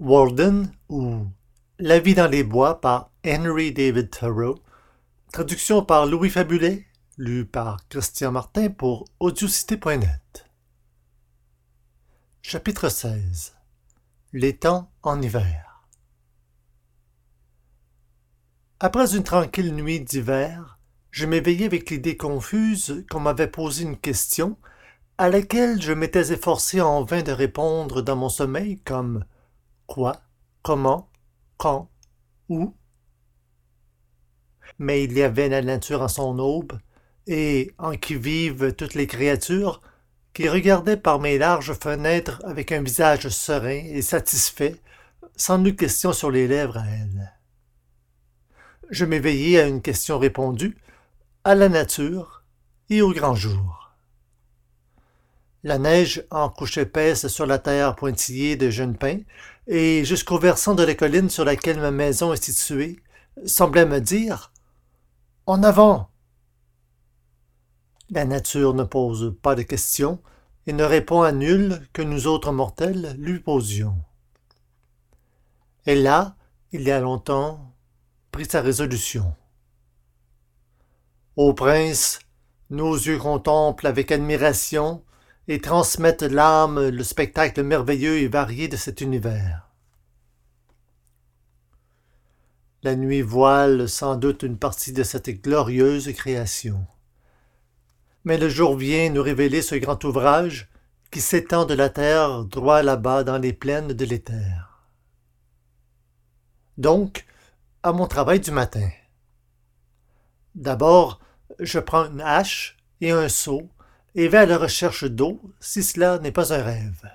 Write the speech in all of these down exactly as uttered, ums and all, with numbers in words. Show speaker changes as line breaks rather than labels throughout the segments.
Walden ou La vie dans les bois par Henry David Thoreau, traduction par Louis Fabulet, lu par Christian Martin pour audiocité point net. Chapitre seize. L'étang en hiver. Après une tranquille nuit d'hiver, je m'éveillai avec l'idée confuse qu'on m'avait posé une question à laquelle je m'étais efforcé en vain de répondre dans mon sommeil comme « Quoi? Comment? Quand? Où? » Mais il y avait la nature en son aube, et en qui vivent toutes les créatures, qui regardaient par mes larges fenêtres avec un visage serein et satisfait, sans nulle question sur les lèvres à elles. Je m'éveillai à une question répondue, à la nature et au grand jour. La neige en couche épaisse sur la terre pointillée de jeunes pins, et jusqu'au versant de la colline sur laquelle ma maison est située, semblait me dire « En avant !» La nature ne pose pas de questions et ne répond à nulle que nous autres mortels lui posions. Elle a, il y a longtemps, pris sa résolution. Ô prince, nos yeux contemplent avec admiration et transmettent l'âme le spectacle merveilleux et varié de cet univers. La nuit voile sans doute une partie de cette glorieuse création. Mais le jour vient nous révéler ce grand ouvrage qui s'étend de la terre droit là-bas dans les plaines de l'éther. Donc, à mon travail du matin. D'abord, je prends une hache et un seau et vais à la recherche d'eau, si cela n'est pas un rêve.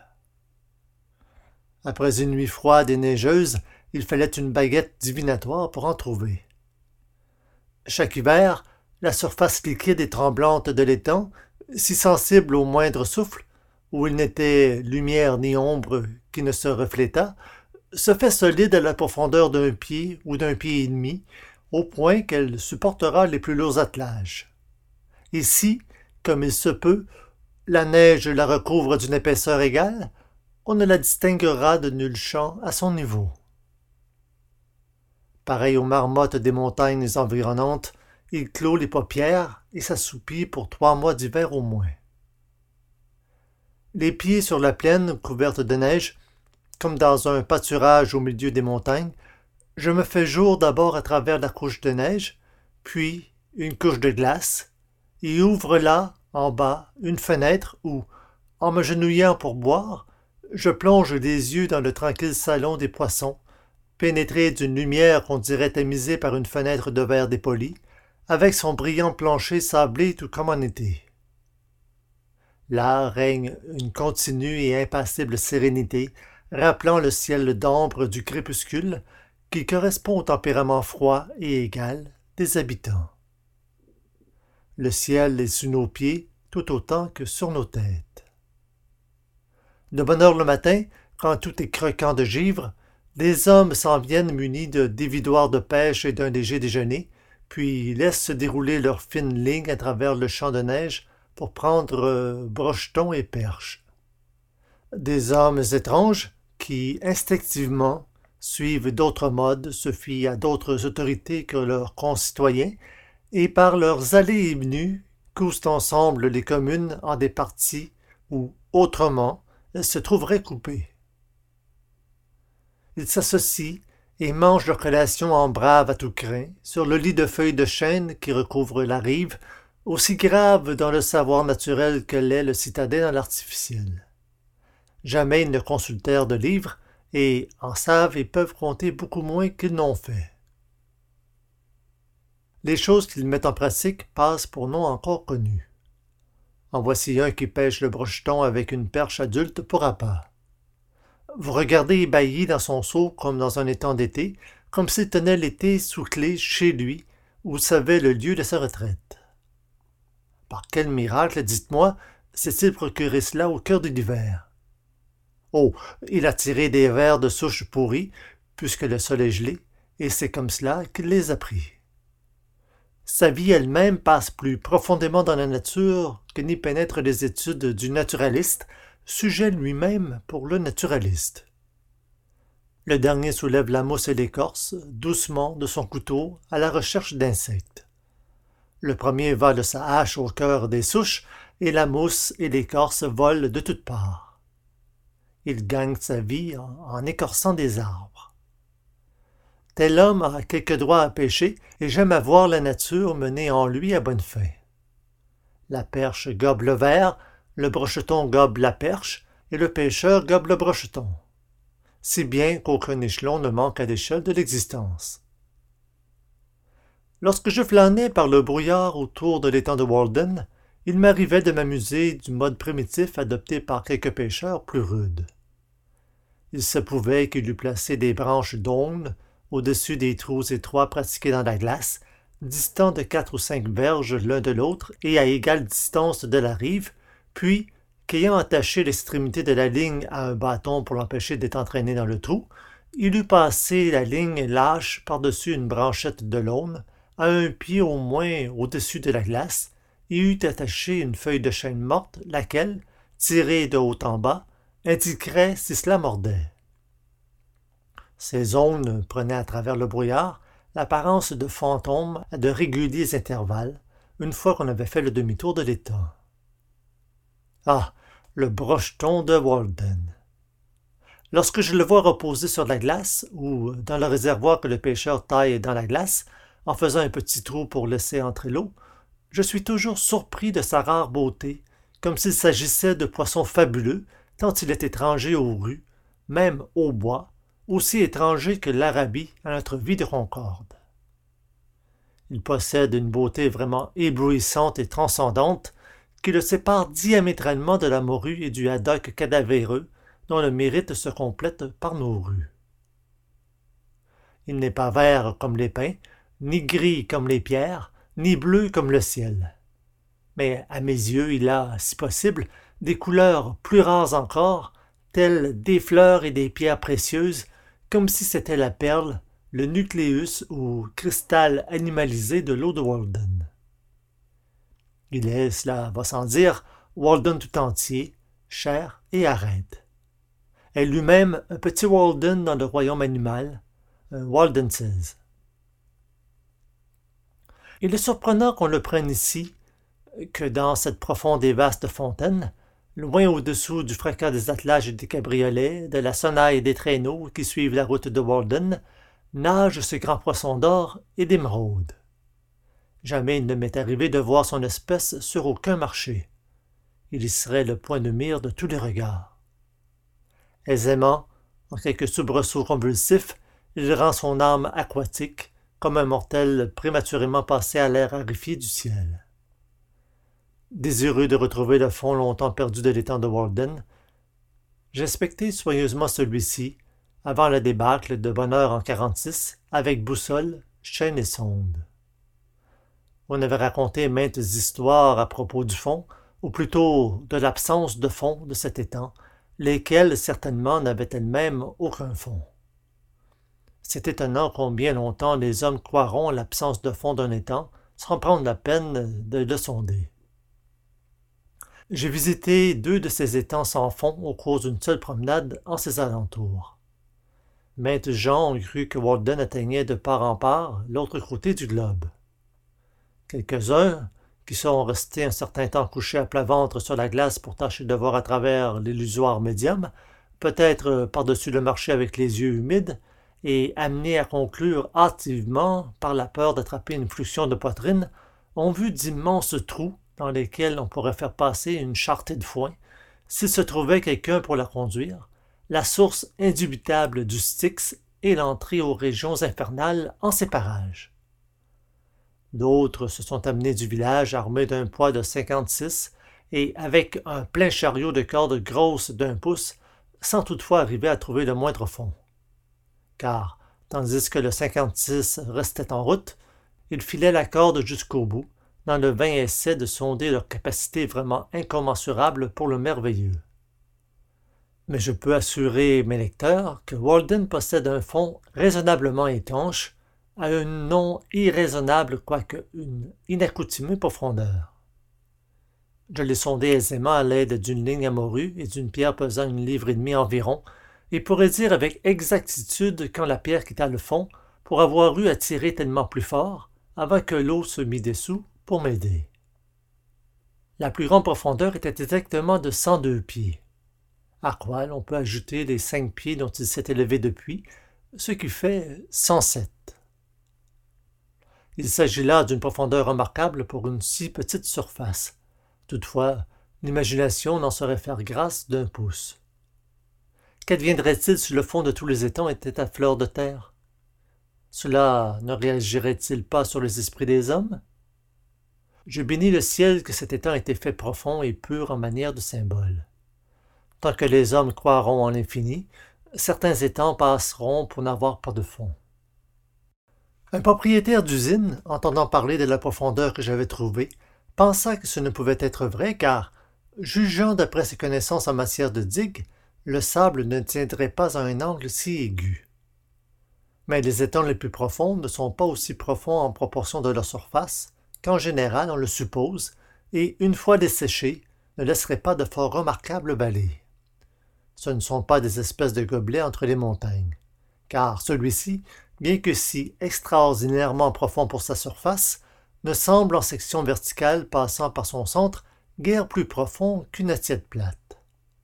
Après une nuit froide et neigeuse, il fallait une baguette divinatoire pour en trouver. Chaque hiver, la surface liquide et tremblante de l'étang, si sensible au moindre souffle, où il n'était lumière ni ombre qui ne se reflétât, se fait solide à la profondeur d'un pied ou d'un pied et demi, au point qu'elle supportera les plus lourds attelages. Ici, comme il se peut, la neige la recouvre d'une épaisseur égale, on ne la distinguera de nul champ à son niveau. Pareil aux marmottes des montagnes environnantes, il clôt les paupières et s'assoupit pour trois mois d'hiver au moins. Les pieds sur la plaine couverte de neige, comme dans un pâturage au milieu des montagnes, je me fais jour d'abord à travers la couche de neige, puis une couche de glace, et ouvre là, en bas, une fenêtre où, en me genouillant pour boire, je plonge les yeux dans le tranquille salon des poissons, pénétré d'une lumière qu'on dirait tamisée par une fenêtre de verre dépoli, avec son brillant plancher sablé tout comme en été. Là règne une continue et impassible sérénité, rappelant le ciel d'ambre du crépuscule, qui correspond au tempérament froid et égal des habitants. Le ciel est sous nos pieds tout autant que sur nos têtes. De bonne heure le matin, quand tout est croquant de givre, des hommes s'en viennent munis de dévidoirs de pêche et d'un léger déjeuner, puis laissent se dérouler leurs fines lignes à travers le champ de neige pour prendre euh, brochetons et perches. Des hommes étranges qui, instinctivement, suivent d'autres modes, se fient à d'autres autorités que leurs concitoyens, et par leurs allées et venues cousent ensemble les communes en des parties où, autrement, elles se trouveraient coupées. Ils s'associent et mangent leur collation en braves à tout crin, sur le lit de feuilles de chêne qui recouvre la rive, aussi grave dans le savoir naturel que l'est le citadin dans l'artificiel. Jamais ils ne consultèrent de livres, et en savent et peuvent compter beaucoup moins qu'ils n'ont fait. Les choses qu'ils mettent en pratique passent pour non encore connues. En voici un qui pêche le brocheton avec une perche adulte pour appât. Vous regardez ébahi dans son seau comme dans un étang d'été, comme s'il tenait l'été sous clé chez lui, où savait le lieu de sa retraite. Par quel miracle, dites-moi, s'est-il procuré cela au cœur de l'hiver? Oh, il a tiré des vers de souche pourrie, puisque le sol est gelé, et c'est comme cela qu'il les a pris. Sa vie elle-même passe plus profondément dans la nature que n'y pénètrent les études du naturaliste, sujet lui-même pour le naturaliste. Le dernier soulève la mousse et l'écorce, doucement, de son couteau, à la recherche d'insectes. Le premier va de sa hache au cœur des souches, et la mousse et l'écorce volent de toutes parts. Il gagne sa vie en, en écorçant des arbres. Tel homme a quelque droit à pêcher, et j'aime à voir la nature mener en lui à bonne fin. La perche gobe le ver, le brocheton gobe la perche, et le pêcheur gobe le brocheton. Si bien qu'aucun échelon ne manque à l'échelle de l'existence. Lorsque je flânais par le brouillard autour de l'étang de Walden, il m'arrivait de m'amuser du mode primitif adopté par quelques pêcheurs plus rudes. Il se pouvait qu'il eût placé des branches d'aulne au-dessus des trous étroits pratiqués dans la glace, distants de quatre ou cinq verges l'un de l'autre et à égale distance de la rive, puis, qu'ayant attaché l'extrémité de la ligne à un bâton pour l'empêcher d'être entraîné dans le trou, il eût passé la ligne lâche par-dessus une branchette de l'aulne, à un pied au moins au-dessus de la glace, et eût attaché une feuille de chêne morte, laquelle, tirée de haut en bas, indiquerait si cela mordait. Ces aulnes prenaient à travers le brouillard l'apparence de fantômes à de réguliers intervalles, une fois qu'on avait fait le demi-tour de l'étang. Ah, le brocheton de Walden! Lorsque je le vois reposer sur la glace, ou dans le réservoir que le pêcheur taille dans la glace, en faisant un petit trou pour laisser entrer l'eau, je suis toujours surpris de sa rare beauté, comme s'il s'agissait de poissons fabuleux, tant il est étranger aux rues, même au bois, aussi étranger que l'Arabie à notre vie de Concorde. Il possède une beauté vraiment éblouissante et transcendante qui le sépare diamétralement de la morue et du haddock cadavéreux dont le mérite se complète par nos rues. Il n'est pas vert comme les pins, ni gris comme les pierres, ni bleu comme le ciel. Mais à mes yeux, il a, si possible, des couleurs plus rares encore, telles des fleurs et des pierres précieuses, comme si c'était la perle, le nucléus ou cristal animalisé de l'eau de Walden. Il est, cela va sans dire, Walden tout entier, chair et arête. Est lui-même un petit Walden dans le royaume animal, un Waldenses. Il est surprenant qu'on le prenne ici, que dans cette profonde et vaste fontaine, loin au-dessous du fracas des attelages et des cabriolets, de la sonnaille et des traîneaux qui suivent la route de Walden, nage ce grand poisson d'or et d'émeraude. Jamais il ne m'est arrivé de voir son espèce sur aucun marché. Il y serait le point de mire de tous les regards. Aisément, en quelques soubresauts convulsifs, il rend son âme aquatique, comme un mortel prématurément passé à l'air raréfié du ciel. Désireux de retrouver le fond longtemps perdu de l'étang de Walden, j'inspectai soigneusement celui-ci, avant la débâcle de bonne heure en quarante-six, avec boussole, chaîne et sonde. On avait raconté maintes histoires à propos du fond, ou plutôt de l'absence de fond de cet étang, lesquelles certainement n'avaient elles-mêmes aucun fond. C'est étonnant combien longtemps les hommes croiront l'absence de fond d'un étang sans prendre la peine de le sonder. J'ai visité deux de ces étangs sans fond au cours d'une seule promenade en ses alentours. Maintes gens ont cru que Walden atteignait de part en part l'autre côté du globe. Quelques-uns, qui sont restés un certain temps couchés à plat ventre sur la glace pour tâcher de voir à travers l'illusoire médium, peut-être par-dessus le marché avec les yeux humides, et amenés à conclure hâtivement par la peur d'attraper une fluxion de poitrine, ont vu d'immenses trous dans lesquels on pourrait faire passer une charretée de foin, s'il se trouvait quelqu'un pour la conduire, la source indubitable du Styx et l'entrée aux régions infernales en ces parages. D'autres se sont amenés du village armés d'un poids de cinquante-six et avec un plein chariot de cordes grosses d'un pouce, sans toutefois arriver à trouver le moindre fond. Car, tandis que le cinquante-six restait en route, ils filaient la corde jusqu'au bout, dans le vain essai de sonder leur capacité vraiment incommensurable pour le merveilleux. Mais je peux assurer mes lecteurs que Walden possède un fond raisonnablement étanche, à une non irraisonnable quoique une inaccoutumée profondeur. Je l'ai sondé aisément à l'aide d'une ligne à morue et d'une pierre pesant une livre et demie environ, et pourrait dire avec exactitude quand la pierre quitta le fond pour avoir eu à tirer tellement plus fort avant que l'eau se mît dessous pour m'aider. La plus grande profondeur était exactement de cent deux pieds, à quoi l'on peut ajouter les cinq pieds dont il s'est élevé depuis, ce qui fait cent sept. Il s'agit là d'une profondeur remarquable pour une si petite surface. Toutefois, l'imagination n'en saurait faire grâce d'un pouce. Qu'adviendrait-il si le fond de tous les étangs était à fleur de terre? Cela ne réagirait-il pas sur les esprits des hommes? Je bénis le ciel que cet étang ait été fait profond et pur en manière de symbole. Tant que les hommes croiront en l'infini, certains étangs passeront pour n'avoir pas de fond. Un propriétaire d'usine, entendant parler de la profondeur que j'avais trouvée, pensa que ce ne pouvait être vrai car, jugeant d'après ses connaissances en matière de digues, le sable ne tiendrait pas à un angle si aigu. Mais les étangs les plus profonds ne sont pas aussi profonds en proportion de leur surface qu'en général on le suppose, et une fois desséchés, ne laisseraient pas de fort remarquables vallées. Ce ne sont pas des espèces de gobelets entre les montagnes, car celui-ci, bien que si extraordinairement profond pour sa surface, ne semble en section verticale passant par son centre guère plus profond qu'une assiette plate.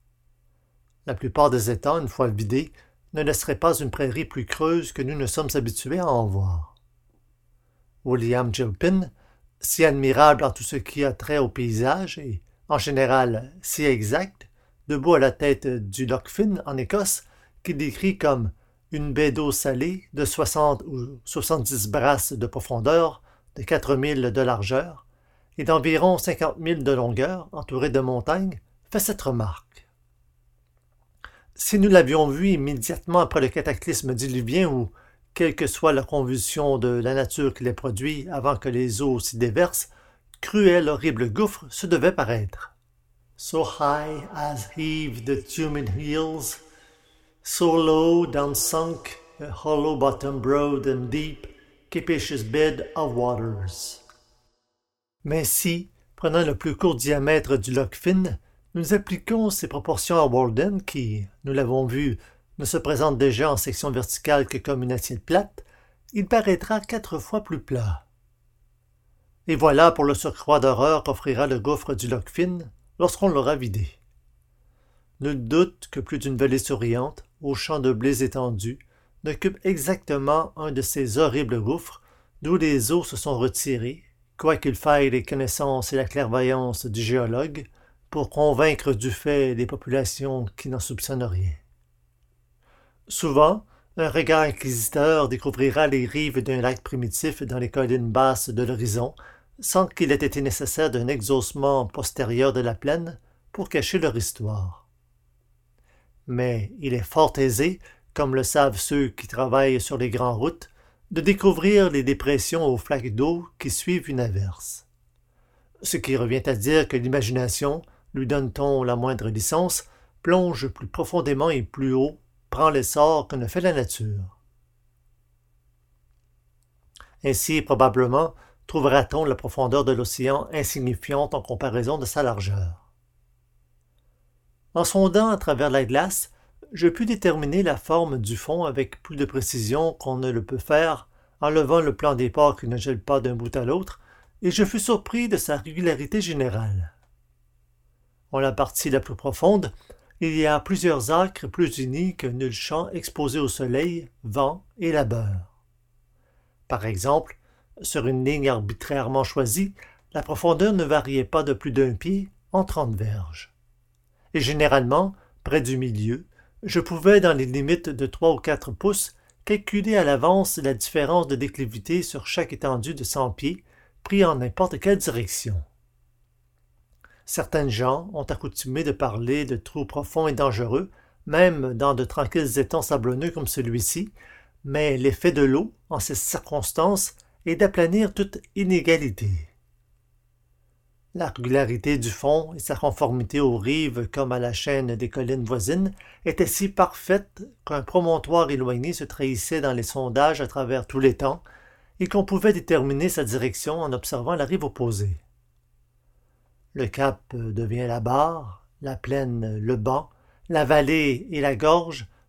La plupart des étangs, une fois vidés, ne laisseraient pas une prairie plus creuse que nous ne sommes habitués à en voir. William Gilpin, si admirable en tout ce qui a trait au paysage et, en général, si exact, debout à la tête du Loch Fyne en Écosse, qu'il décrit comme une baie d'eau salée de soixante ou soixante-dix brasses de profondeur, de quatre milles de largeur et d'environ cinquante milles de longueur, entourée de montagnes, fait cette remarque. Si nous l'avions vu immédiatement après le cataclysme diluvien ou, quelle que soit la convulsion de la nature qui les produit avant que les eaux s'y déversent, cruel horrible gouffre se devait paraître. So high as heave the tumid hills, so low down sunk a hollow bottom broad and deep, capacious bed of waters. Mais si, prenant le plus court diamètre du Loch Fyne, nous appliquons ces proportions à Walden, qui, nous l'avons vu, ne se présente déjà en section verticale que comme une assiette plate, il paraîtra quatre fois plus plat. Et voilà pour le surcroît d'horreur qu'offrira le gouffre du Loch Fyne lorsqu'on l'aura vidé. Nul doute que plus d'une vallée souriante, aux champs de blés étendus, n'occupe exactement un de ces horribles gouffres d'où les eaux se sont retirées, quoiqu'il faille les connaissances et la clairvoyance du géologue pour convaincre du fait les populations qui n'en soupçonnent rien. Souvent, un regard inquisiteur découvrira les rives d'un lac primitif dans les collines basses de l'horizon, sans qu'il ait été nécessaire d'un exhaussement postérieur de la plaine pour cacher leur histoire. Mais il est fort aisé, comme le savent ceux qui travaillent sur les grandes routes, de découvrir les dépressions aux flaques d'eau qui suivent une averse. Ce qui revient à dire que l'imagination, lui donne-t-on la moindre licence, plonge plus profondément et plus haut, prend l'essor que ne fait la nature. Ainsi, probablement, trouvera-t-on la profondeur de l'océan insignifiante en comparaison de sa largeur. En sondant à travers la glace, je pus déterminer la forme du fond avec plus de précision qu'on ne le peut faire en levant le plan des pores qui ne gèlent pas d'un bout à l'autre, et je fus surpris de sa régularité générale. En la partie la plus profonde, il y a plusieurs acres plus unis que nul champ exposé au soleil, vent et labeur. Par exemple, sur une ligne arbitrairement choisie, la profondeur ne variait pas de plus d'un pied en trente verges. Et généralement, près du milieu, je pouvais, dans les limites de trois ou quatre pouces, calculer à l'avance la différence de déclivité sur chaque étendue de cent pieds, pris en n'importe quelle direction. Certaines gens ont accoutumé de parler de trous profonds et dangereux, même dans de tranquilles étangs sablonneux comme celui-ci, mais l'effet de l'eau, en ces circonstances, est d'aplanir toute inégalité. La régularité du fond et sa conformité aux rives comme à la chaîne des collines voisines étaient si parfaites qu'un promontoire éloigné se trahissait dans les sondages à travers tout l'étang et qu'on pouvait déterminer sa direction en observant la rive opposée. Le cap devient la barre, la plaine le banc, la vallée et la gorge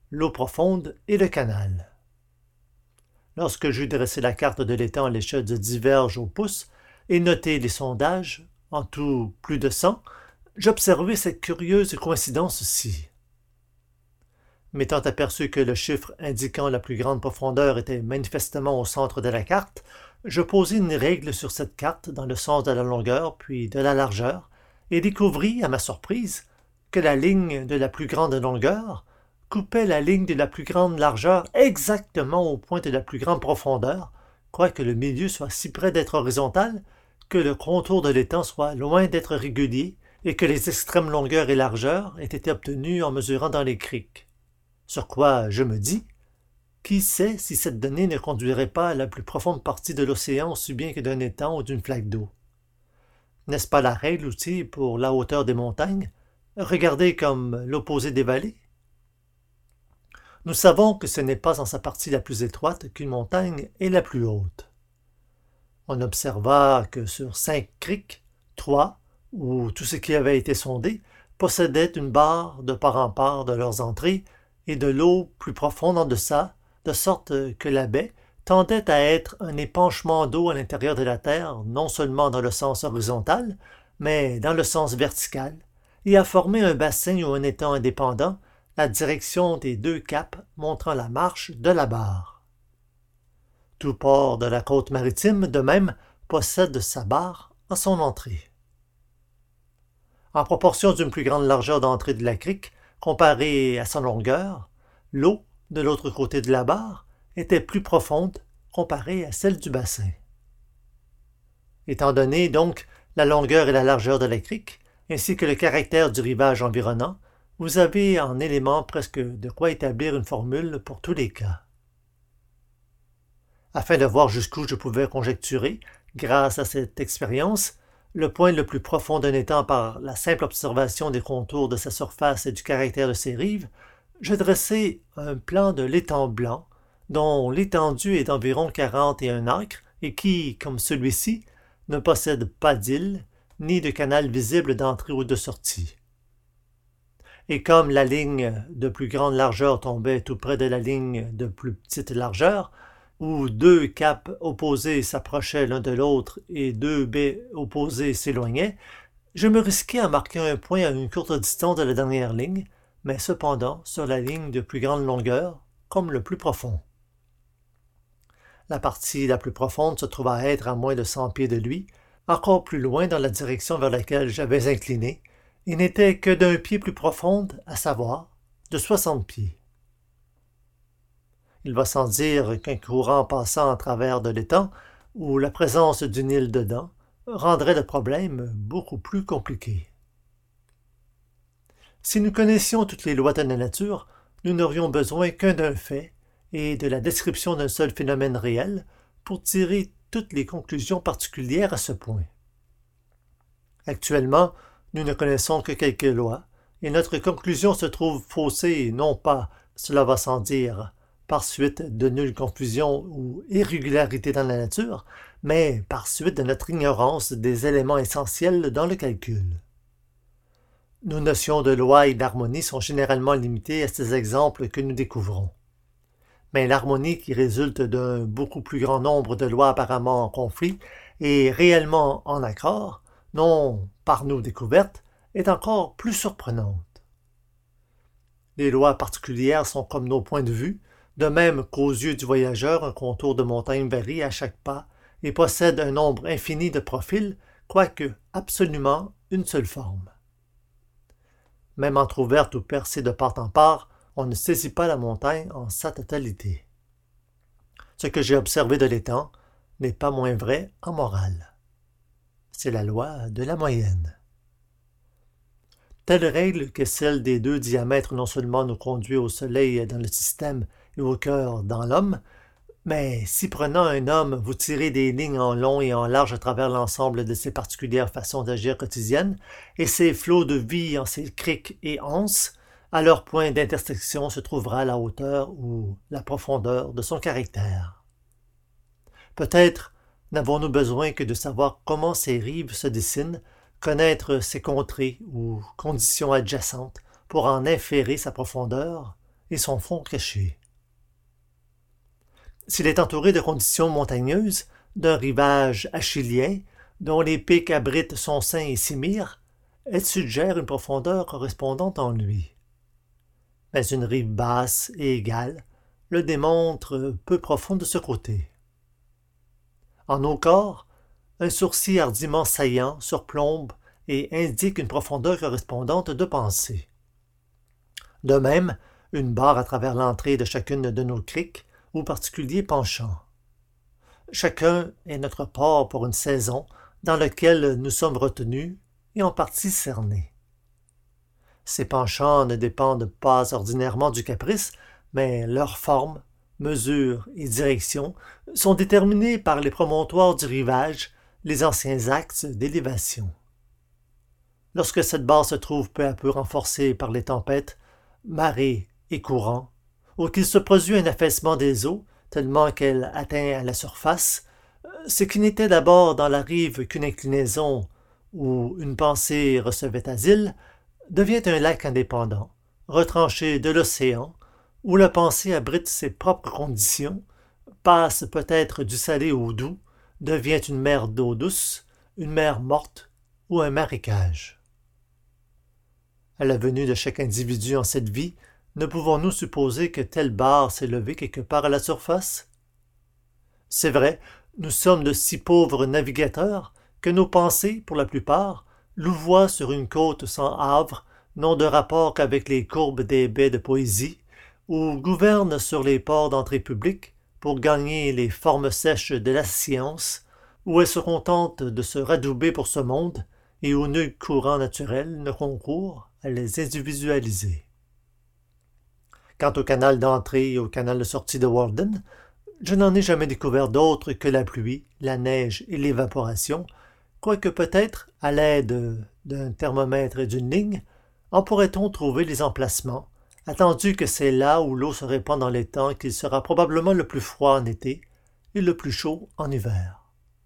l'eau profonde et le canal. Lorsque j'eus dressé la carte de l'étang à l'échelle de dix verges au pouce et noté les sondages, en tout plus de cent, j'observai cette curieuse coïncidence-ci. M'étant aperçu que le chiffre indiquant la plus grande profondeur était manifestement au centre de la carte, je posai une règle sur cette carte dans le sens de la longueur puis de la largeur, et découvris, à ma surprise, que la ligne de la plus grande longueur coupait la ligne de la plus grande largeur exactement au point de la plus grande profondeur, quoique le milieu soit si près d'être horizontal que le contour de l'étang soit loin d'être régulier et que les extrêmes longueurs et largeurs aient été obtenues en mesurant dans les criques. Sur quoi je me dis, qui sait si cette donnée ne conduirait pas à la plus profonde partie de l'océan aussi bien que d'un étang ou d'une flaque d'eau? N'est-ce pas la règle aussi pour la hauteur des montagnes, regardée comme l'opposé des vallées? Nous savons que ce n'est pas en sa partie la plus étroite qu'une montagne est la plus haute. On observa que sur cinq criques, trois, où tout ce qui avait été sondé, possédait une barre de part en part de leurs entrées et de l'eau plus profonde en deçà, de sorte que la baie tendait à être un épanchement d'eau à l'intérieur de la terre, non seulement dans le sens horizontal, mais dans le sens vertical, et à former un bassin ou un étang indépendant, la direction des deux caps montrant la marche de la barre. Tout port de la côte maritime, de même, possède sa barre à son entrée. En proportion d'une plus grande largeur d'entrée de la crique, comparée à sa longueur, l'eau, de l'autre côté de la barre, était plus profonde comparée à celle du bassin. Étant donné, donc, la longueur et la largeur de la crique, ainsi que le caractère du rivage environnant, vous avez en élément presque de quoi établir une formule pour tous les cas. Afin de voir jusqu'où je pouvais conjecturer, grâce à cette expérience, le point le plus profond d'un étang par la simple observation des contours de sa surface et du caractère de ses rives, je dressai un plan de l'étang blanc, dont l'étendue est d'environ quarante et un acres et qui, comme celui-ci, ne possède pas d'île, ni de canal visible d'entrée ou de sortie. Et comme la ligne de plus grande largeur tombait tout près de la ligne de plus petite largeur, où deux caps opposés s'approchaient l'un de l'autre et deux baies opposées s'éloignaient, je me risquai à marquer un point à une courte distance de la dernière ligne, mais cependant sur la ligne de plus grande longueur, comme le plus profond. La partie la plus profonde se trouva être à moins de cent pieds de lui, encore plus loin dans la direction vers laquelle j'avais incliné, et n'était que d'un pied plus profonde, à savoir de soixante pieds. Il va sans dire qu'un courant passant à travers de l'étang, ou la présence d'une île dedans, rendrait le problème beaucoup plus compliqué. Si nous connaissions toutes les lois de la nature, nous n'aurions besoin qu'un d'un fait et de la description d'un seul phénomène réel pour tirer toutes les conclusions particulières à ce point. Actuellement, nous ne connaissons que quelques lois, et notre conclusion se trouve faussée non pas, cela va sans dire, par suite de nulle confusion ou irrégularité dans la nature, mais par suite de notre ignorance des éléments essentiels dans le calcul. Nos notions de loi et d'harmonie sont généralement limitées à ces exemples que nous découvrons. Mais l'harmonie qui résulte d'un beaucoup plus grand nombre de lois apparemment en conflit et réellement en accord, non par nous découvertes, est encore plus surprenante. Les lois particulières sont comme nos points de vue, de même qu'aux yeux du voyageur un contour de montagne varie à chaque pas et possède un nombre infini de profils, quoique absolument une seule forme. Même entr'ouverte ou percée de part en part, on ne saisit pas la montagne en sa totalité. Ce que j'ai observé de l'étang n'est pas moins vrai en morale. C'est la loi de la moyenne. Telle règle que celle des deux diamètres non seulement nous conduit au soleil dans le système et au cœur dans l'homme, mais si prenant un homme, vous tirez des lignes en long et en large à travers l'ensemble de ses particulières façons d'agir quotidiennes et ses flots de vie en ses criques et anses, à leur point d'intersection se trouvera la hauteur ou la profondeur de son caractère. Peut-être n'avons-nous besoin que de savoir comment ces rives se dessinent, connaître ses contrées ou conditions adjacentes pour en inférer sa profondeur et son fond caché. S'il est entouré de conditions montagneuses, d'un rivage achillien, dont les pics abritent son sein et Simire, elle suggère une profondeur correspondante en lui. Mais une rive basse et égale le démontre peu profond de ce côté. En nos corps, un sourcil hardiment saillant surplombe et indique une profondeur correspondante de pensée. De même, une barre à travers l'entrée de chacune de nos criques ou particulier penchant. Chacun est notre port pour une saison dans lequel nous sommes retenus et en partie cernés. Ces penchants ne dépendent pas ordinairement du caprice, mais leur forme, mesure et direction sont déterminés par les promontoires du rivage, les anciens axes d'élévation. Lorsque cette barre se trouve peu à peu renforcée par les tempêtes, marées et courants, ou qu'il se produit un affaissement des eaux, tellement qu'elle atteint à la surface, ce qui n'était d'abord dans la rive qu'une inclinaison où une pensée recevait asile, devient un lac indépendant, retranché de l'océan, où la pensée abrite ses propres conditions, passe peut-être du salé au doux, devient une mer d'eau douce, une mer morte ou un marécage. À la venue de chaque individu en cette vie, ne pouvons-nous supposer que telle barre s'est levée quelque part à la surface? C'est vrai, nous sommes de si pauvres navigateurs que nos pensées, pour la plupart, louvoient sur une côte sans havre, n'ont de rapport qu'avec les courbes des baies de poésie, ou gouvernent sur les ports d'entrée publique pour gagner les formes sèches de la science, où elles se contentent de se radouber pour ce monde et où nul courant naturel ne concourt à les individualiser. Quant au canal d'entrée et au canal de sortie de Walden, je n'en ai jamais découvert d'autre que la pluie, la neige et l'évaporation, quoique peut-être, à l'aide d'un thermomètre et d'une ligne, en pourrait-on trouver les emplacements, attendu que c'est là où l'eau se répand dans les temps qu'il sera probablement le plus froid en été et le plus chaud en hiver.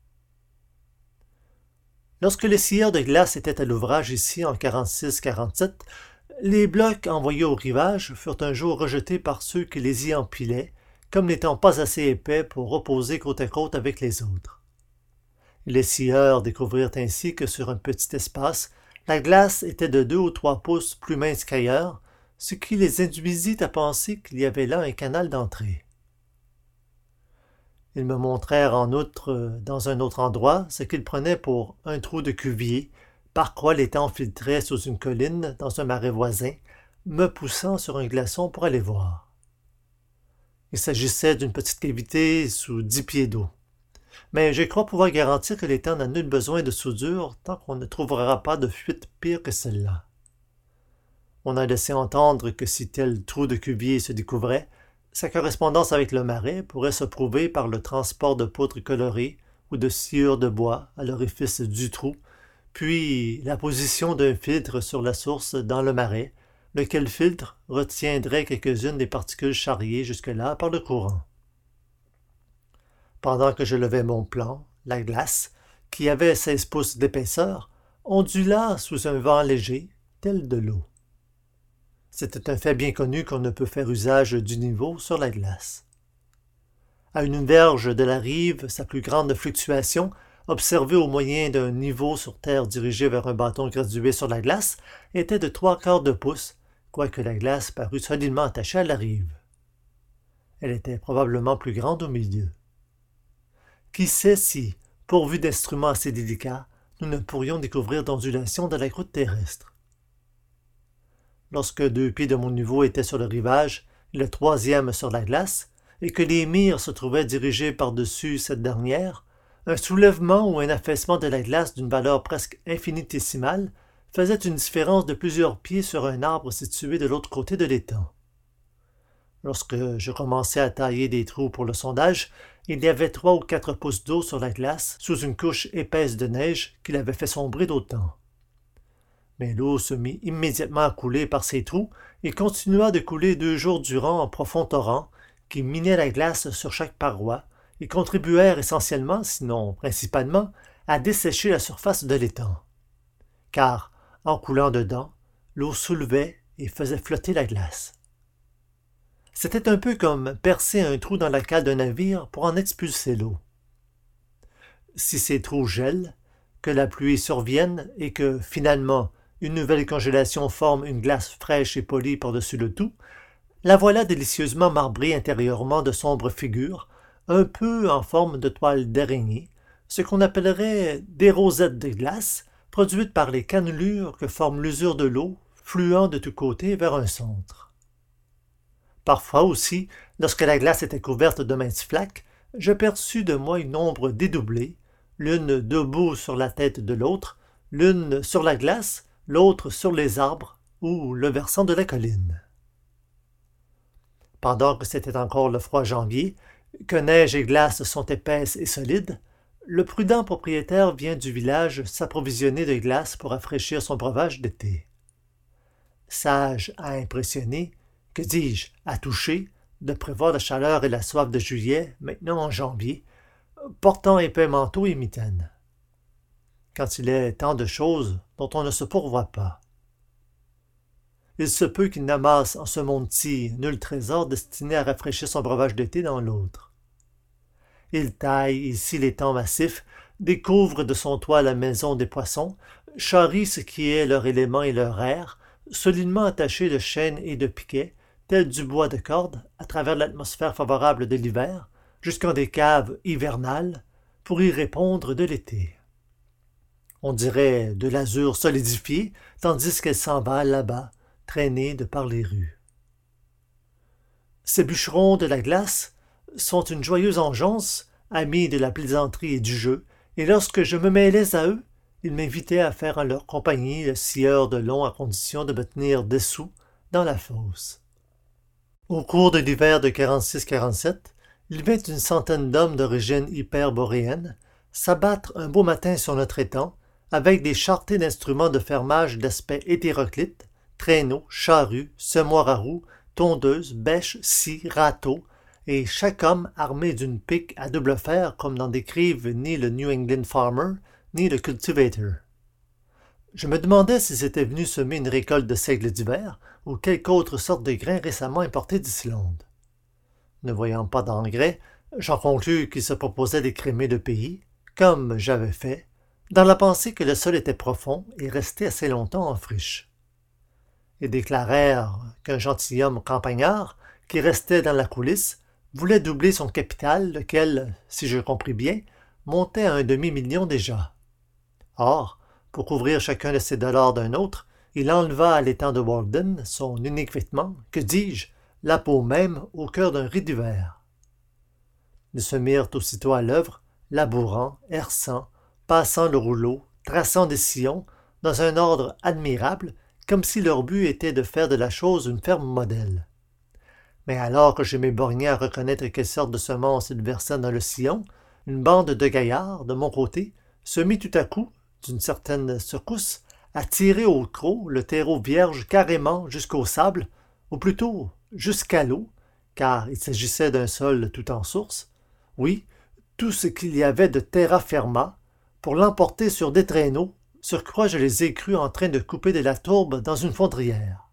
Lorsque les scieurs de glace étaient à l'ouvrage ici en quarante-six quarante-sept, les blocs envoyés au rivage furent un jour rejetés par ceux qui les y empilaient, comme n'étant pas assez épais pour reposer côte à côte avec les autres. Les scieurs découvrirent ainsi que sur un petit espace, la glace était de deux ou trois pouces plus mince qu'ailleurs, ce qui les induisit à penser qu'il y avait là un canal d'entrée. Ils me montrèrent en outre, dans un autre endroit, ce qu'ils prenaient pour un trou de cuvier, par quoi l'étang filtrait sous une colline dans un marais voisin, me poussant sur un glaçon pour aller voir. Il s'agissait d'une petite cavité sous dix pieds d'eau. Mais je crois pouvoir garantir que l'étang n'a nul besoin de soudure tant qu'on ne trouvera pas de fuite pire que celle-là. On a laissé entendre que si tel trou de cuvier se découvrait, sa correspondance avec le marais pourrait se prouver par le transport de poutres colorées ou de sciures de bois à l'orifice du trou, puis la position d'un filtre sur la source dans le marais, lequel filtre retiendrait quelques-unes des particules charriées jusque-là par le courant. Pendant que je levais mon plan, la glace, qui avait seize pouces d'épaisseur, ondula sous un vent léger, tel de l'eau. C'était un fait bien connu qu'on ne peut faire usage du niveau sur la glace. À une verge de la rive, sa plus grande fluctuation, observée au moyen d'un niveau sur terre dirigé vers un bâton gradué sur la glace, était de trois quarts de pouce, quoique la glace parût solidement attachée à la rive. Elle était probablement plus grande au milieu. Qui sait si, pourvus d'instruments assez délicats, nous ne pourrions découvrir d'ondulations de la croûte terrestre. Lorsque deux pieds de mon niveau étaient sur le rivage et le troisième sur la glace, et que les mires se trouvaient dirigés par-dessus cette dernière, un soulèvement ou un affaissement de la glace d'une valeur presque infinitésimale faisait une différence de plusieurs pieds sur un arbre situé de l'autre côté de l'étang. Lorsque je commençai à tailler des trous pour le sondage, il y avait trois ou quatre pouces d'eau sur la glace sous une couche épaisse de neige qui l'avait fait sombrer d'autant. Mais l'eau se mit immédiatement à couler par ces trous et continua de couler deux jours durant en profond torrent qui minaient la glace sur chaque paroi et contribuèrent essentiellement, sinon principalement, à dessécher la surface de l'étang. Car, en coulant dedans, l'eau soulevait et faisait flotter la glace. C'était un peu comme percer un trou dans la cale d'un navire pour en expulser l'eau. Si ces trous gèlent, que la pluie survienne et que, finalement, une nouvelle congélation forme une glace fraîche et polie par-dessus le tout, la voilà délicieusement marbrée intérieurement de sombres figures, un peu en forme de toile d'araignée, ce qu'on appellerait des rosettes de glace, produites par les cannelures que forme l'usure de l'eau, fluant de tous côtés vers un centre. Parfois aussi, lorsque la glace était couverte de minces flaques, je perçus de moi une ombre dédoublée, l'une debout sur la tête de l'autre, l'une sur la glace, l'autre sur les arbres ou le versant de la colline. Pendant que c'était encore le froid janvier, que neige et glace sont épaisses et solides, le prudent propriétaire vient du village s'approvisionner de glace pour rafraîchir son breuvage d'été. Sage à impressionner, que dis-je, à toucher, de prévoir la chaleur et la soif de juillet, maintenant en janvier, portant épais manteau et mitaine. Quand il est tant de choses dont on ne se pourvoit pas. Il se peut qu'il n'amasse en ce monde-ci nul trésor destiné à rafraîchir son breuvage d'été dans l'autre. Il taille ici l'étang massif, découvre de son toit la maison des poissons, charrie ce qui est leur élément et leur air, solidement attaché de chaînes et de piquets, tel du bois de corde, à travers l'atmosphère favorable de l'hiver, jusqu'en des caves hivernales, pour y répondre de l'été. On dirait de l'azur solidifié, tandis qu'elle s'en va là-bas, traînée de par les rues. Ces bûcherons de la glace sont une joyeuse engeance, amis de la plaisanterie et du jeu, et lorsque je me mêlais à eux, ils m'invitaient à faire en leur compagnie six heures de long à condition de me tenir dessous dans la fosse. Au cours de l'hiver de quarante-six quarante-sept, il vint une centaine d'hommes d'origine hyperboréenne s'abattre un beau matin sur notre étang, avec des charretées d'instruments de fermage d'aspect hétéroclite, traîneaux, charrues, semoirs à roues, tondeuses, bêches, scies, râteaux, et chaque homme armé d'une pique à double fer comme n'en décrivent ni le New England Farmer ni le Cultivator. Je me demandais s'ils étaient venus semer une récolte de seigle d'hiver ou quelque autre sorte de grain récemment importé d'Islande. Ne voyant pas d'engrais, j'en conclus qu'ils se proposaient d'écrémer le pays, comme j'avais fait, dans la pensée que le sol était profond et restait assez longtemps en friche. Ils déclarèrent qu'un gentilhomme campagnard, qui restait dans la coulisse, voulait doubler son capital, lequel, si je compris bien, montait à un demi-million déjà. Or, pour couvrir chacun de ces dollars d'un autre, il enleva à l'étang de Walden son unique vêtement, que dis-je, la peau même au cœur d'un riz d'hiver. Ils se mirent aussitôt à l'œuvre, labourant, herçant, passant le rouleau, traçant des sillons, dans un ordre admirable, comme si leur but était de faire de la chose une ferme modèle. Mais alors que je m'éborgnais à reconnaître quelle sorte de semences ils versaient dans le sillon, une bande de gaillards, de mon côté, se mit tout à coup, d'une certaine secousse, à tirer au croc le terreau vierge carrément jusqu'au sable, ou plutôt jusqu'à l'eau, car il s'agissait d'un sol tout en source, oui, tout ce qu'il y avait de terra firma, pour l'emporter sur des traîneaux, sur quoi je les ai crus en train de couper de la tourbe dans une fondrière.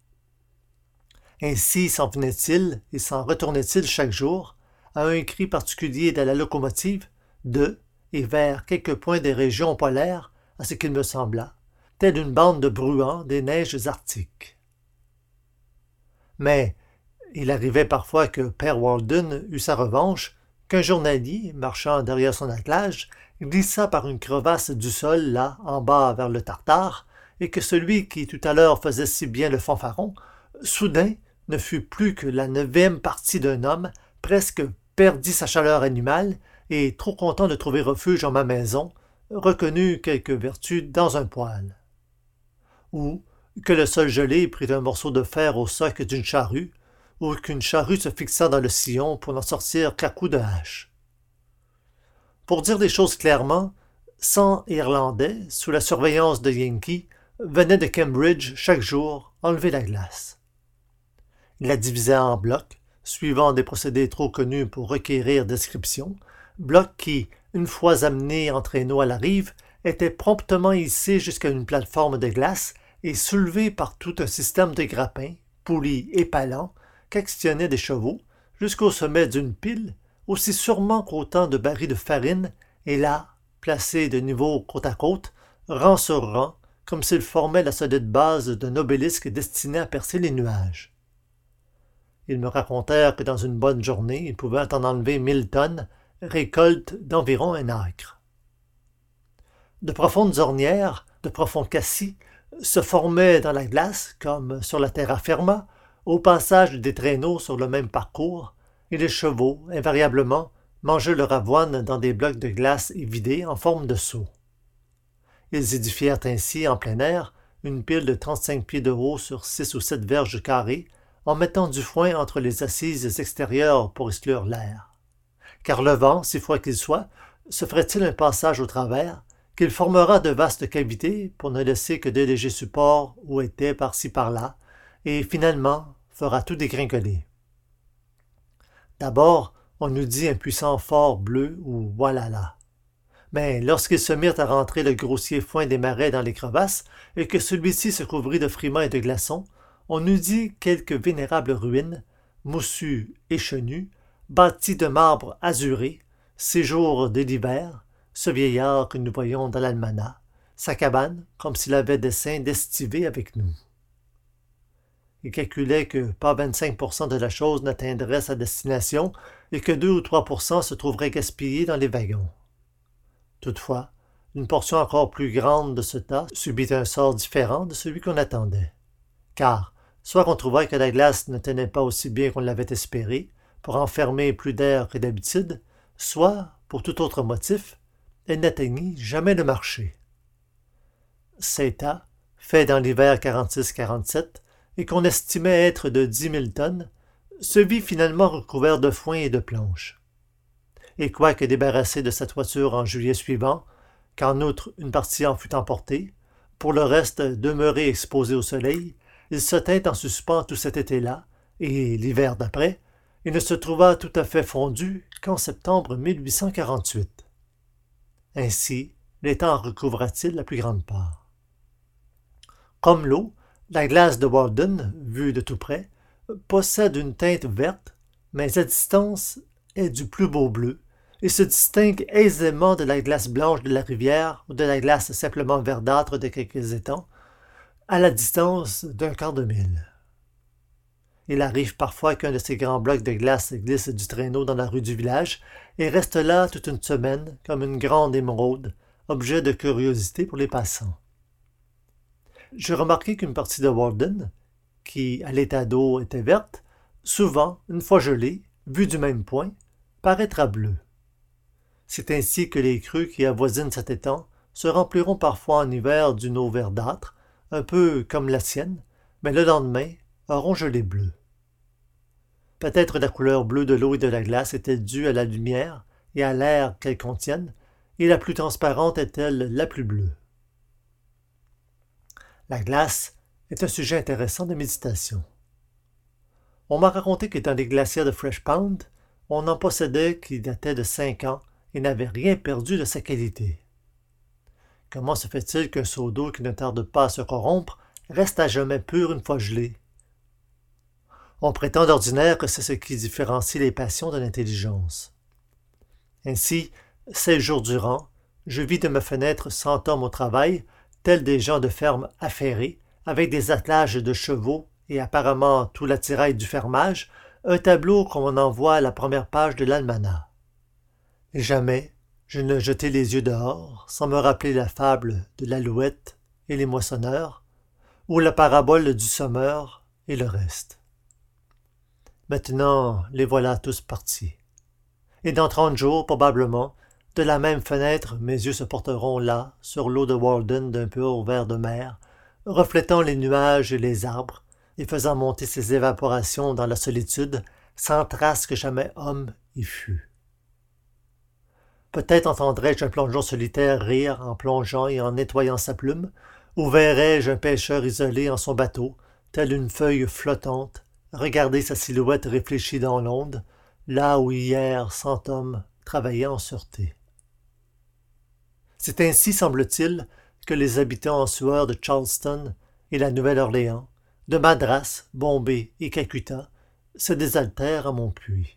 Ainsi s'en venait-il et s'en retournait-il chaque jour, à un cri particulier de la locomotive, de et vers quelques points des régions polaires, à ce qu'il me sembla, telle une bande de bruants des neiges arctiques. Mais il arrivait parfois que Père Walden eût sa revanche, qu'un journalier, marchant derrière son attelage, glissa par une crevasse du sol, là, en bas vers le Tartare, et que celui qui tout à l'heure faisait si bien le fanfaron, soudain ne fut plus que la neuvième partie d'un homme, presque perdit sa chaleur animale, et, trop content de trouver refuge en ma maison, reconnut quelque vertu dans un poêle. Ou que le sol gelé prit un morceau de fer au soc d'une charrue, ou qu'une charrue se fixa dans le sillon pour n'en sortir qu'à coups de hache. Pour dire les choses clairement, cent Irlandais, sous la surveillance de Yankees, venaient de Cambridge chaque jour enlever la glace. Ils la divisaient en blocs, suivant des procédés trop connus pour requérir description, blocs qui, une fois amenés en traîneau à la rive, étaient promptement hissés jusqu'à une plateforme de glace et soulevés par tout un système de grappins, poulies et palans, qu'actionnaient des chevaux, jusqu'au sommet d'une pile, aussi sûrement qu'autant de barils de farine, et là, placés de niveau côte à côte, rang sur rang, comme s'ils formaient la solide base d'un obélisque destiné à percer les nuages. Ils me racontèrent que dans une bonne journée, ils pouvaient en enlever mille tonnes, récolte d'environ un acre. De profondes ornières, de profonds cassis, se formaient dans la glace, comme sur la terra firma, au passage des traîneaux sur le même parcours, et les chevaux, invariablement, mangeaient leur avoine dans des blocs de glace évidés en forme de seau. Ils édifièrent ainsi, en plein air, une pile de trente-cinq pieds de haut sur six ou sept verges carrées, en mettant du foin entre les assises extérieures pour exclure l'air. Car le vent, si froid qu'il soit, se ferait-il un passage au travers, qu'il formera de vastes cavités pour ne laisser que de légers supports où étaient par-ci par-là, et finalement fera tout dégringoler. D'abord, on nous dit un puissant fort bleu ou voilà. Mais lorsqu'ils se mirent à rentrer le grossier foin des marais dans les crevasses, et que celui-ci se couvrit de frimas et de glaçons, on nous dit quelques vénérables ruines, moussues et chenues, bâties de marbre azuré, séjour de l'hiver, ce vieillard que nous voyons dans l'almanach, sa cabane, comme s'il avait dessein d'estiver avec nous. Il calculait que pas vingt-cinq pour cent de la chose n'atteindrait sa destination et que deux ou trois pour cent se trouveraient gaspillés dans les wagons. Toutefois, une portion encore plus grande de ce tas subit un sort différent de celui qu'on attendait. Car, soit qu'on trouvait que la glace ne tenait pas aussi bien qu'on l'avait espéré, pour enfermer plus d'air que d'habitude, soit, pour tout autre motif, elle n'atteignit jamais le marché. Ces tas, faits dans l'hiver quarante-six quarante-sept, et qu'on estimait être de dix mille tonnes, se vit finalement recouvert de foin et de planches. Et quoique débarrassé de sa toiture en juillet suivant, qu'en outre une partie en fut emportée, pour le reste demeuré exposé au soleil, il se tint en suspens tout cet été-là, et l'hiver d'après, il ne se trouva tout à fait fondu qu'en septembre mille huit cent quarante-huit. Ainsi, l'étang en recouvra-t-il la plus grande part. Comme l'eau, la glace de Walden, vue de tout près, possède une teinte verte, mais à distance est du plus beau bleu, et se distingue aisément de la glace blanche de la rivière ou de la glace simplement verdâtre de quelques étangs, à la distance d'un quart de mille. Il arrive parfois qu'un de ces grands blocs de glace glisse du traîneau dans la rue du village et reste là toute une semaine comme une grande émeraude, objet de curiosité pour les passants. J'ai remarqué qu'une partie de Walden, qui à l'état d'eau était verte, souvent, une fois gelée, vue du même point, paraîtra bleue. C'est ainsi que les crues qui avoisinent cet étang se rempliront parfois en hiver d'une eau verdâtre, un peu comme la sienne, mais le lendemain auront gelé bleu. Peut-être la couleur bleue de l'eau et de la glace est-elle due à la lumière et à l'air qu'elles contiennent, et la plus transparente est-elle la plus bleue. La glace est un sujet intéressant de méditation. On m'a raconté que dans les glaciers de Fresh Pond, on en possédait qui dataient de cinq ans et n'avaient rien perdu de sa qualité. Comment se fait-il qu'un seau d'eau qui ne tarde pas à se corrompre reste à jamais pur une fois gelé? On prétend d'ordinaire que c'est ce qui différencie les passions de l'intelligence. Ainsi, seize jours durant, je vis de ma fenêtre cent hommes au travail, tels des gens de ferme affairés, avec des attelages de chevaux et apparemment tout l'attirail du fermage, un tableau qu'on en voit à la première page de l'almanach. Et jamais je ne jetai les yeux dehors sans me rappeler la fable de l'alouette et les moissonneurs, ou la parabole du sommeur et le reste. Maintenant, les voilà tous partis. Et dans trente jours, probablement, de la même fenêtre, mes yeux se porteront là, sur l'eau de Walden d'un pur vert de mer, reflétant les nuages et les arbres, et faisant monter ses évaporations dans la solitude, sans trace que jamais homme y fût. Peut-être entendrais-je un plongeon solitaire rire en plongeant et en nettoyant sa plume, ou verrais-je un pêcheur isolé en son bateau, telle une feuille flottante, regarder sa silhouette réfléchie dans l'onde, là où hier cent hommes travaillaient en sûreté. C'est ainsi, semble-t-il, que les habitants en sueur de Charleston et la Nouvelle-Orléans, de Madras, Bombay et Calcutta se désaltère à mon puits.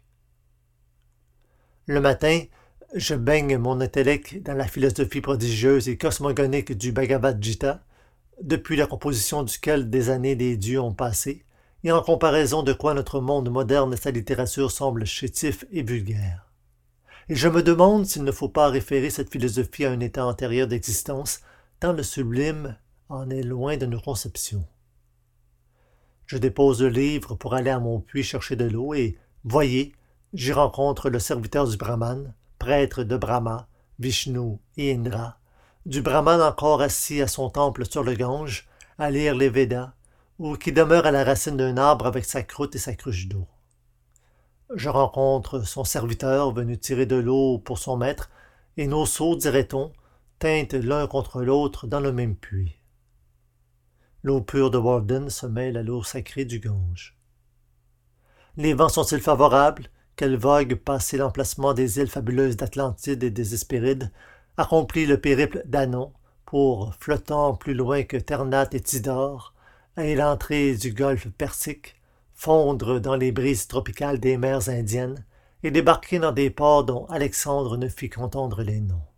Le matin, je baigne mon intellect dans la philosophie prodigieuse et cosmogonique du Bhagavad Gita, depuis la composition duquel des années des dieux ont passé, et en comparaison de quoi notre monde moderne et sa littérature semblent chétifs et vulgaires. Et je me demande s'il ne faut pas référer cette philosophie à un état antérieur d'existence, tant le sublime en est loin de nos conceptions. Je dépose le livre pour aller à mon puits chercher de l'eau et, voyez, j'y rencontre le serviteur du Brahman, prêtre de Brahma, Vishnu et Indra, du Brahman encore assis à son temple sur le Gange, à lire les Védas, ou qui demeure à la racine d'un arbre avec sa croûte et sa cruche d'eau. Je rencontre son serviteur venu tirer de l'eau pour son maître, et nos seaux, dirait-on, teintent l'un contre l'autre dans le même puits. L'eau pure de Walden se mêle à l'eau sacrée du Gange. Les vents sont-ils favorables? Quelle vogue, passé l'emplacement des îles fabuleuses d'Atlantide et des Hespérides, accomplit le périple d'Anon, pour, flottant plus loin que Ternate et Tidore, à l'entrée du golfe Persique, fondre dans les brises tropicales des mers indiennes et débarquer dans des ports dont Alexandre ne fit qu'entendre les noms.